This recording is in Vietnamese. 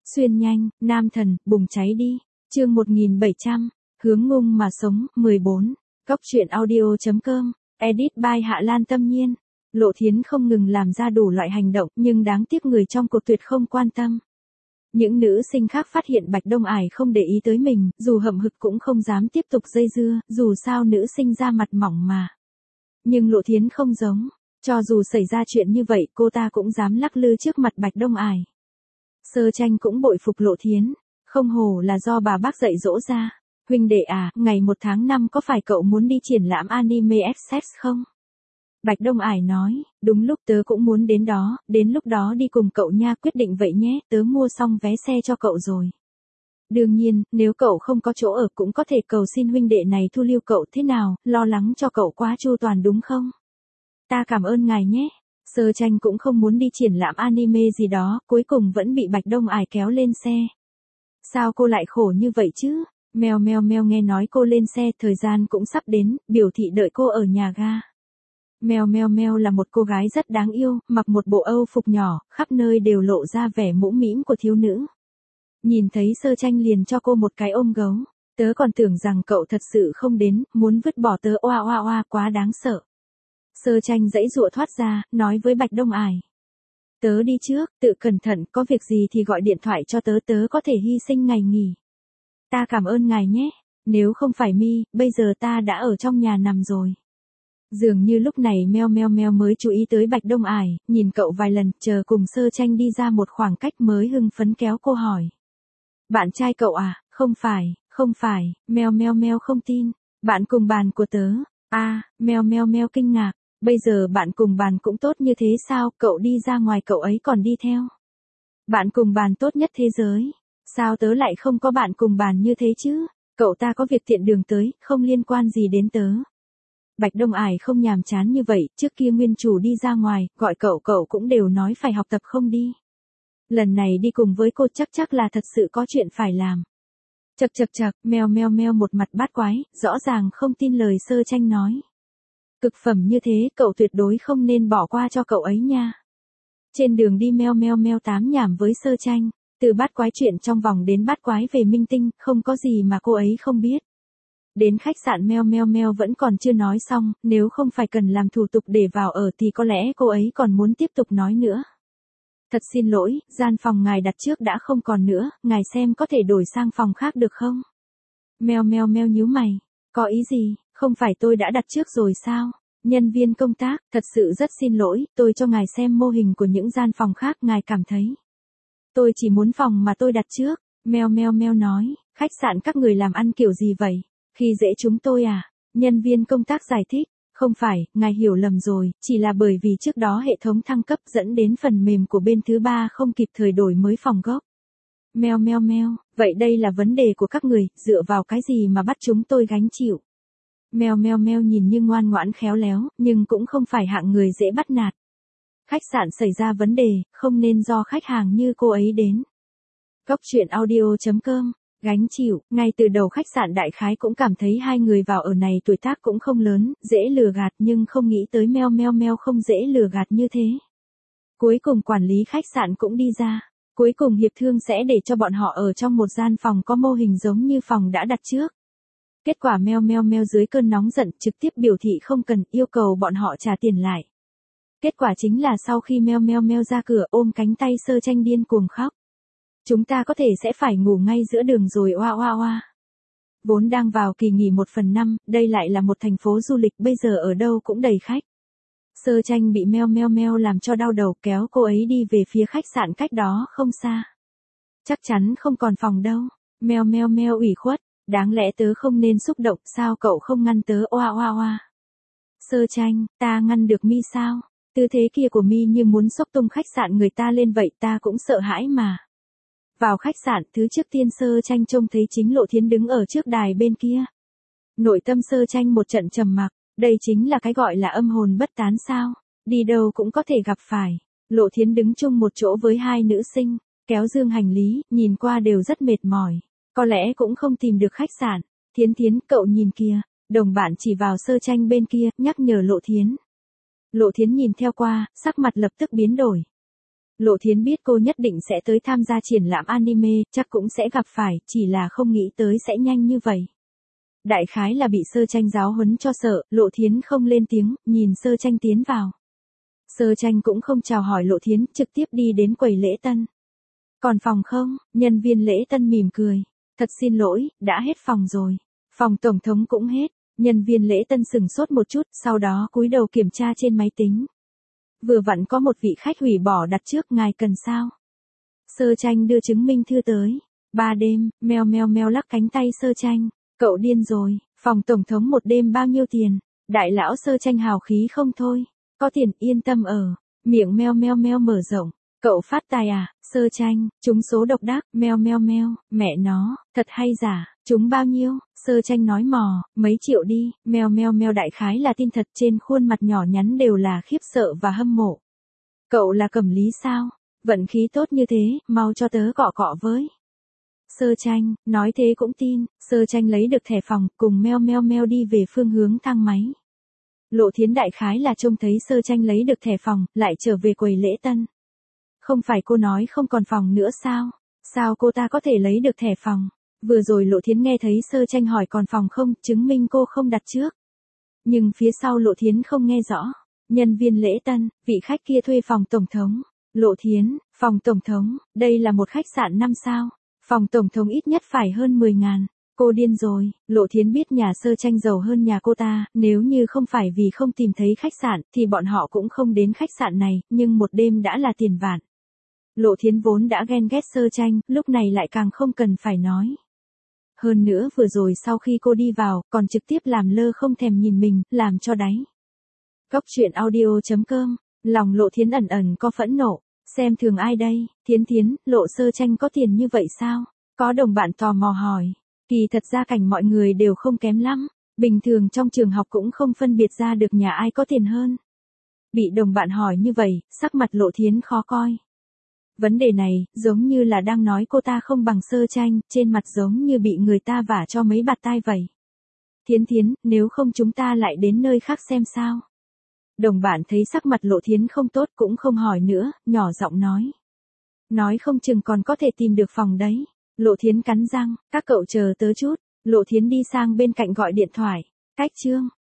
Xuyên nhanh, nam thần, bùng cháy đi. Chương 1700, hướng ngung mà sống, 14. Góc truyện audio.com, edit by Hạ Lan Tâm Nhiên. Lộ Thiến không ngừng làm ra đủ loại hành động, nhưng đáng tiếc người trong cuộc tuyệt không quan tâm. Những nữ sinh khác phát hiện Bạch Đông Ải không để ý tới mình, dù hậm hực cũng không dám tiếp tục dây dưa, dù sao nữ sinh ra mặt mỏng mà. Nhưng Lộ Thiến không giống, cho dù xảy ra chuyện như vậy cô ta cũng dám lắc lư trước mặt Bạch Đông Ải. Sơ Tranh cũng bội phục Lộ Thiến, không hổ là do bà bác dạy dỗ ra. Huynh đệ à, ngày 1 tháng 5 có phải cậu muốn đi triển lãm anime F-Sex không? Bạch Đông Ải nói, đúng lúc tớ cũng muốn đến đó, đến lúc đó đi cùng cậu nha, quyết định vậy nhé, tớ mua xong vé xe cho cậu rồi. Đương nhiên, nếu cậu không có chỗ ở cũng có thể cầu xin huynh đệ này thu lưu cậu, thế nào, lo lắng cho cậu quá chu toàn đúng không? Ta cảm ơn ngài nhé. Sơ Tranh cũng không muốn đi triển lãm anime gì đó, cuối cùng vẫn bị Bạch Đông Ải kéo lên xe. Sao cô lại khổ như vậy chứ? Mèo mèo mèo, nghe nói cô lên xe, thời gian cũng sắp đến, biểu thị đợi cô ở nhà ga. Mèo mèo mèo là một cô gái rất đáng yêu, mặc một bộ Âu phục nhỏ, khắp nơi đều lộ ra vẻ mũm mĩm của thiếu nữ. Nhìn thấy Sơ Tranh liền cho cô một cái ôm gấu. Tớ còn tưởng rằng cậu thật sự không đến, muốn vứt bỏ tớ, oa oa oa, quá đáng sợ. Sơ Tranh giãy giụa thoát ra, nói với Bạch Đông Ải. Tớ đi trước, tự cẩn thận, có việc gì thì gọi điện thoại cho tớ, tớ có thể hy sinh ngày nghỉ. Ta cảm ơn ngài nhé, nếu không phải Mi, bây giờ ta đã ở trong nhà nằm rồi. Dường như lúc này meo meo meo mới chú ý tới Bạch Đông Ải, nhìn cậu vài lần, chờ cùng Sơ Tranh đi ra một khoảng cách mới hưng phấn kéo cô hỏi. Bạn trai cậu à? Không phải, meo meo meo không tin, bạn cùng bàn của tớ. Meo meo meo kinh ngạc, bây giờ bạn cùng bàn cũng tốt như thế sao, cậu đi ra ngoài cậu ấy còn đi theo. Bạn cùng bàn tốt nhất thế giới, sao tớ lại không có bạn cùng bàn như thế chứ, cậu ta có việc tiện đường tới, không liên quan gì đến tớ. Bạch Đông Ải không nhàm chán như vậy, trước kia nguyên chủ đi ra ngoài, gọi cậu cũng đều nói phải học tập không đi. Lần này đi cùng với cô chắc là thật sự có chuyện phải làm. Chậc, meo meo meo một mặt bát quái, rõ ràng không tin lời Sơ Tranh nói. Cực phẩm như thế, cậu tuyệt đối không nên bỏ qua cho cậu ấy nha. Trên đường đi meo meo meo tám nhảm với Sơ Tranh, từ bát quái chuyện trong vòng đến bát quái về minh tinh, không có gì mà cô ấy không biết. Đến khách sạn meo meo meo vẫn còn chưa nói xong, nếu không phải cần làm thủ tục để vào ở thì có lẽ cô ấy còn muốn tiếp tục nói nữa. Thật xin lỗi, gian phòng ngài đặt trước đã không còn nữa, ngài xem có thể đổi sang phòng khác được không? Meo meo meo nhíu mày, có ý gì, không phải tôi đã đặt trước rồi sao? Nhân viên công tác, thật sự rất xin lỗi, tôi cho ngài xem mô hình của những gian phòng khác, ngài cảm thấy. Tôi chỉ muốn phòng mà tôi đặt trước, meo meo meo nói, khách sạn các người làm ăn kiểu gì vậy? Khi dễ chúng tôi à? Nhân viên công tác giải thích. Không phải, ngài hiểu lầm rồi, chỉ là bởi vì trước đó hệ thống thăng cấp dẫn đến phần mềm của bên thứ ba không kịp thời đổi mới phòng gốc. Meo meo meo, vậy đây là vấn đề của các người, dựa vào cái gì mà bắt chúng tôi gánh chịu? Meo meo meo nhìn như ngoan ngoãn khéo léo, nhưng cũng không phải hạng người dễ bắt nạt. Khách sạn xảy ra vấn đề, không nên do khách hàng như cô ấy đến. Góc truyện audio.com, gánh chịu, ngay từ đầu khách sạn đại khái cũng cảm thấy hai người vào ở này tuổi tác cũng không lớn, dễ lừa gạt, nhưng không nghĩ tới meo meo meo không dễ lừa gạt như thế. Cuối cùng quản lý khách sạn cũng đi ra, cuối cùng hiệp thương sẽ để cho bọn họ ở trong một gian phòng có mô hình giống như phòng đã đặt trước. Kết quả meo meo meo dưới cơn nóng giận trực tiếp biểu thị không cần, yêu cầu bọn họ trả tiền lại. Kết quả chính là sau khi meo meo meo ra cửa ôm cánh tay Sơ Tranh điên cuồng khóc. Chúng ta có thể sẽ phải ngủ ngay giữa đường rồi, oa oa oa. Vốn đang vào kỳ nghỉ 1/5, đây lại là một thành phố du lịch, bây giờ ở đâu cũng đầy khách. Sơ Tranh bị meo meo meo làm cho đau đầu, kéo cô ấy đi về phía khách sạn cách đó không xa. Chắc chắn không còn phòng đâu. Meo meo meo ủy khuất, đáng lẽ tớ không nên xúc động, sao cậu không ngăn tớ, oa oa oa. Sơ Tranh, ta ngăn được Mi sao? Tư thế kia của Mi như muốn xốc tung khách sạn người ta lên vậy, ta cũng sợ hãi mà. Vào khách sạn, thứ trước tiên Sơ Tranh trông thấy chính Lộ Thiến đứng ở trước đài bên kia. Nội tâm Sơ Tranh một trận trầm mặc, đây chính là cái gọi là âm hồn bất tán sao, đi đâu cũng có thể gặp phải. Lộ Thiến đứng chung một chỗ với hai nữ sinh, kéo dương hành lý, nhìn qua đều rất mệt mỏi, có lẽ cũng không tìm được khách sạn. Thiến, cậu nhìn kìa, đồng bạn chỉ vào Sơ Tranh bên kia, nhắc nhở Lộ Thiến. Lộ Thiến nhìn theo qua, sắc mặt lập tức biến đổi. Lộ Thiến biết cô nhất định sẽ tới tham gia triển lãm anime, chắc cũng sẽ gặp phải, chỉ là không nghĩ tới sẽ nhanh như vậy. Đại khái là bị Sơ Tranh giáo huấn cho sợ, Lộ Thiến không lên tiếng, nhìn Sơ Tranh tiến vào. Sơ Tranh cũng không chào hỏi Lộ Thiến, trực tiếp đi đến quầy lễ tân. Còn phòng không? Nhân viên lễ tân mỉm cười. Thật xin lỗi, đã hết phòng rồi. Phòng tổng thống cũng hết. Nhân viên lễ tân sửng sốt một chút, sau đó cúi đầu kiểm tra trên máy tính. Vừa vặn có một vị khách hủy bỏ đặt trước, ngài cần sao? Sơ Tranh đưa chứng minh thư tới. 3 đêm, meo meo meo lắc cánh tay Sơ Tranh. Cậu điên rồi, phòng tổng thống 1 đêm bao nhiêu tiền? Đại lão Sơ Tranh hào khí không thôi. Có tiền yên tâm ở. Miệng meo meo meo mở rộng. Cậu phát tài à? Sơ Tranh, trúng số độc đắc, meo meo meo, mẹ nó, thật hay giả, trúng bao nhiêu? Sơ Tranh nói mò, mấy triệu đi, meo meo meo đại khái là tin thật, trên khuôn mặt nhỏ nhắn đều là khiếp sợ và hâm mộ. Cậu là Cẩm Lý sao? Vận khí tốt như thế, mau cho tớ cọ cọ với. Sơ Tranh, nói thế cũng tin, Sơ Tranh lấy được thẻ phòng, cùng meo meo meo đi về phương hướng thang máy. Lộ Thiến đại khái là trông thấy Sơ Tranh lấy được thẻ phòng, lại trở về quầy lễ tân. Không phải cô nói không còn phòng nữa sao? Sao cô ta có thể lấy được thẻ phòng? Vừa rồi Lộ Thiến nghe thấy Sơ Tranh hỏi còn phòng không, chứng minh cô không đặt trước. Nhưng phía sau Lộ Thiến không nghe rõ. Nhân viên lễ tân, vị khách kia thuê phòng tổng thống. Lộ Thiến, phòng tổng thống, đây là một khách sạn 5 sao. Phòng tổng thống ít nhất phải hơn 10.000. Cô điên rồi, Lộ Thiến biết nhà Sơ Tranh giàu hơn nhà cô ta, nếu như không phải vì không tìm thấy khách sạn, thì bọn họ cũng không đến khách sạn này, nhưng một đêm đã là tiền vạn. Lộ Thiến vốn đã ghen ghét Sơ Tranh, lúc này lại càng không cần phải nói. Hơn nữa vừa rồi sau khi cô đi vào, còn trực tiếp làm lơ không thèm nhìn mình, làm cho đáy. Góc truyện audio.com, lòng Lộ Thiến ẩn ẩn có phẫn nộ, xem thường ai đây, Thiến, Lộ Sơ Tranh có tiền như vậy sao? Có đồng bạn tò mò hỏi, kỳ thật gia cảnh mọi người đều không kém lắm, bình thường trong trường học cũng không phân biệt ra được nhà ai có tiền hơn. Bị đồng bạn hỏi như vậy, sắc mặt Lộ Thiến khó coi. Vấn đề này, giống như là đang nói cô ta không bằng Sơ Tranh, trên mặt giống như bị người ta vả cho mấy bạt tai vậy. Thiến, nếu không chúng ta lại đến nơi khác xem sao. Đồng bạn thấy sắc mặt Lộ Thiến không tốt cũng không hỏi nữa, nhỏ giọng nói. Nói không chừng còn có thể tìm được phòng đấy. Lộ Thiến cắn răng, các cậu chờ tớ chút. Lộ Thiến đi sang bên cạnh gọi điện thoại. Cách chương.